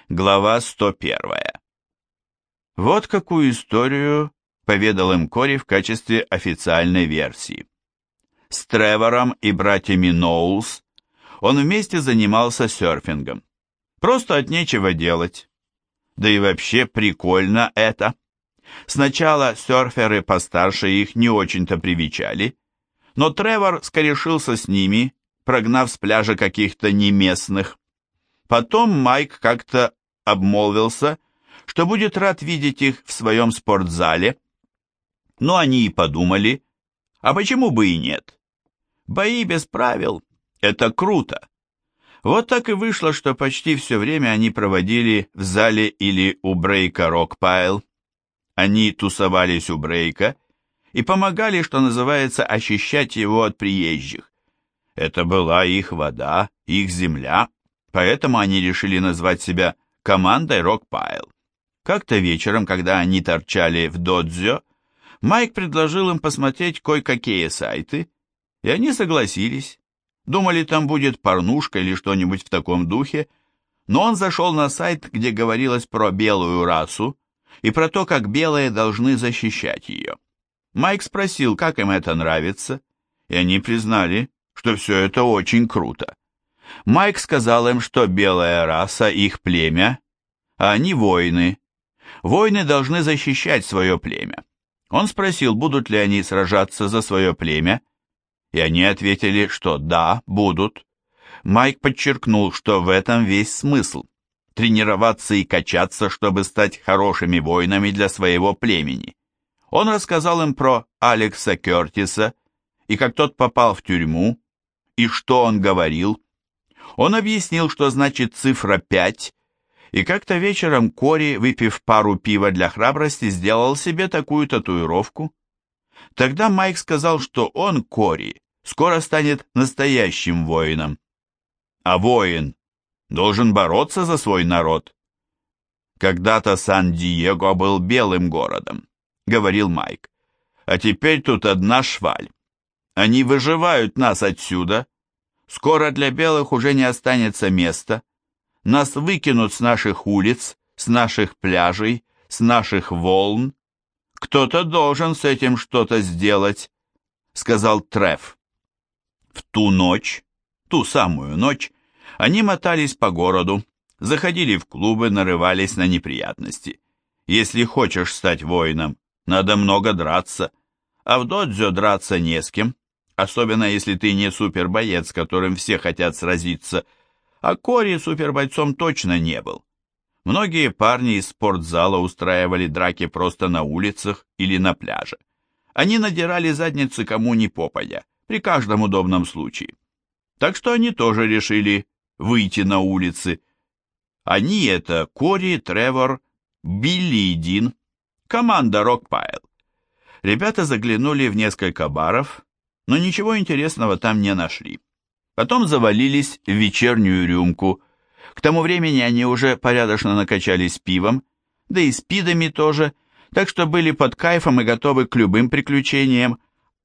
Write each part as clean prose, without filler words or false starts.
Глава 101. Вот какую историю поведал им Кори в качестве официальной версии. С Тревором и братьями Ноулс он вместе занимался серфингом. Просто от нечего делать. Да и вообще прикольно это. Сначала серферы постарше их не очень-то привечали, но Тревор скорешился с ними, прогнав с пляжа каких-то неместных. Потом Майк как-то обмолвился, что будет рад видеть их в своем спортзале. Но они и подумали, а почему бы и нет? Бои без правил – это круто. Вот так и вышло, что почти все время они проводили в зале или у брейка Рокпайл. Они тусовались у брейка и помогали, что называется, очищать его от приезжих. Это была их вода, их земля, поэтому они решили назвать себя командой Рокпайл. Как-то вечером, когда они торчали в додзё, Майк предложил им посмотреть кое-какие сайты, и они согласились. Думали, там будет порнушка или что-нибудь в таком духе, но он зашел на сайт, где говорилось про белую расу и про то, как белые должны защищать ее. Майк спросил, как им это нравится, и они признали, что все это очень круто. Майк сказал им, что белая раса – их племя, а они воины. Воины должны защищать свое племя. Он спросил, будут ли они сражаться за свое племя, и они ответили, что да, будут. Майк подчеркнул, что в этом весь смысл – тренироваться и качаться, чтобы стать хорошими воинами для своего племени. Он рассказал им про Алекса Кертиса, и как тот попал в тюрьму, и что он говорил. Он объяснил, что значит цифра 5, и как-то вечером Кори, выпив пару пива для храбрости, сделал себе такую татуировку. Тогда Майк сказал, что он, Кори, скоро станет настоящим воином. А воин должен бороться за свой народ. Когда-то Сан-Диего был белым городом, говорил Майк, а теперь тут одна шваль. Они выживают нас отсюда. Скоро для белых уже не останется места. Нас выкинут с наших улиц, с наших пляжей, с наших волн. Кто-то должен с этим что-то сделать, сказал Трев. В ту ночь, ту самую ночь, они мотались по городу, заходили в клубы, нарывались на неприятности. Если хочешь стать воином, надо много драться, а в додзё драться не с кем, особенно если ты не супербоец, с которым все хотят сразиться, а Кори супербойцом точно не был. Многие парни из спортзала устраивали драки просто на улицах или на пляже. Они надирали задницы кому ни попадя, при каждом удобном случае. Так что они тоже решили выйти на улицы. Они — это Кори, Тревор, Билли и Дин, команда Рокпайл. Ребята заглянули в несколько баров, но ничего интересного там не нашли. Потом завалились в вечернюю рюмку. К тому времени они уже порядочно накачались пивом, да и спидами тоже, так что были под кайфом и готовы к любым приключениям.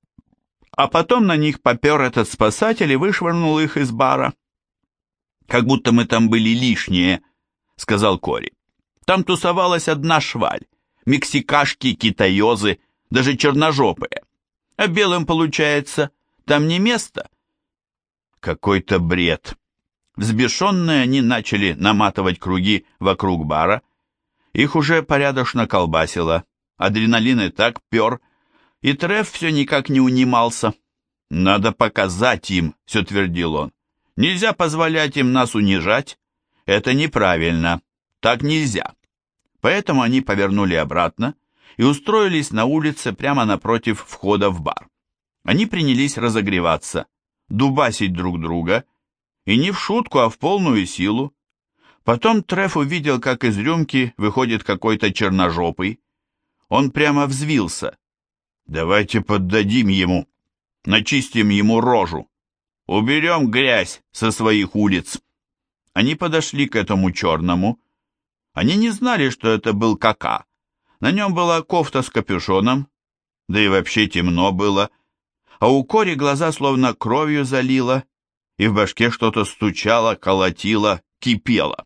А потом на них попер этот спасатель и вышвырнул их из бара. «Как будто мы там были лишние», — сказал Кори. «Там тусовалась одна шваль, мексикашки, китаёзы, даже черножопые. А белым, получается, там не место». Какой-то бред. Взбешенные они начали наматывать круги вокруг бара. Их уже порядочно колбасило, адреналин и так пер, и Трев все никак не унимался. «Надо показать им», — все твердил он. «Нельзя позволять им нас унижать. Это неправильно. Так нельзя». Поэтому они повернули обратно и устроились на улице прямо напротив входа в бар. Они принялись разогреваться, дубасить друг друга, и не в шутку, а в полную силу. Потом Треф увидел, как из рюмки выходит какой-то черножопый. Он прямо взвился. «Давайте поддадим ему, начистим ему рожу, уберем грязь со своих улиц». Они подошли к этому черному. Они не знали, что это был Кака. На нем была кофта с капюшоном, да и вообще темно было, а у Кори глаза словно кровью залило, и в башке что-то стучало, колотило, кипело.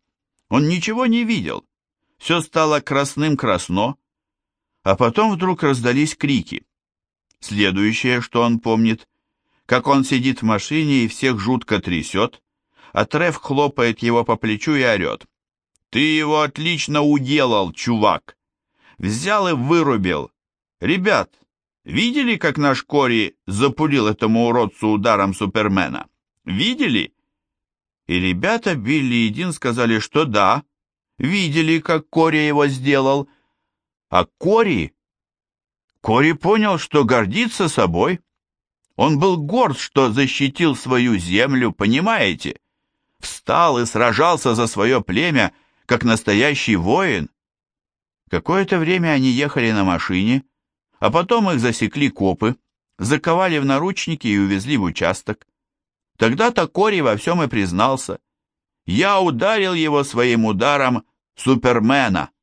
Он ничего не видел. Все стало красным-красно, а потом вдруг раздались крики. Следующее, что он помнит, как он сидит в машине и всех жутко трясет, а Трев хлопает его по плечу и орет. «Ты его отлично уделал, чувак! Взял и вырубил! Ребят, видели, как наш Кори запулил этому уродцу ударом Супермена? Видели?» И ребята Билли и Дин сказали, что да, видели, как Кори его сделал. А Кори понял, что гордится собой. Он был горд, что защитил свою землю, понимаете? Встал и сражался за свое племя, как настоящий воин. Какое-то время они ехали на машине, а потом их засекли копы, заковали в наручники и увезли в участок. Тогда-то Кори во всем и признался. Я ударил его своим ударом Супермена.